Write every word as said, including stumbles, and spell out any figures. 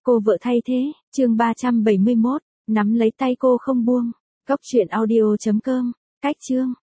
Cô vợ thay thế, chương ba trăm bảy mươi mốt, nắm lấy tay cô không buông. Cốc truyện audio chấm com, cách chương.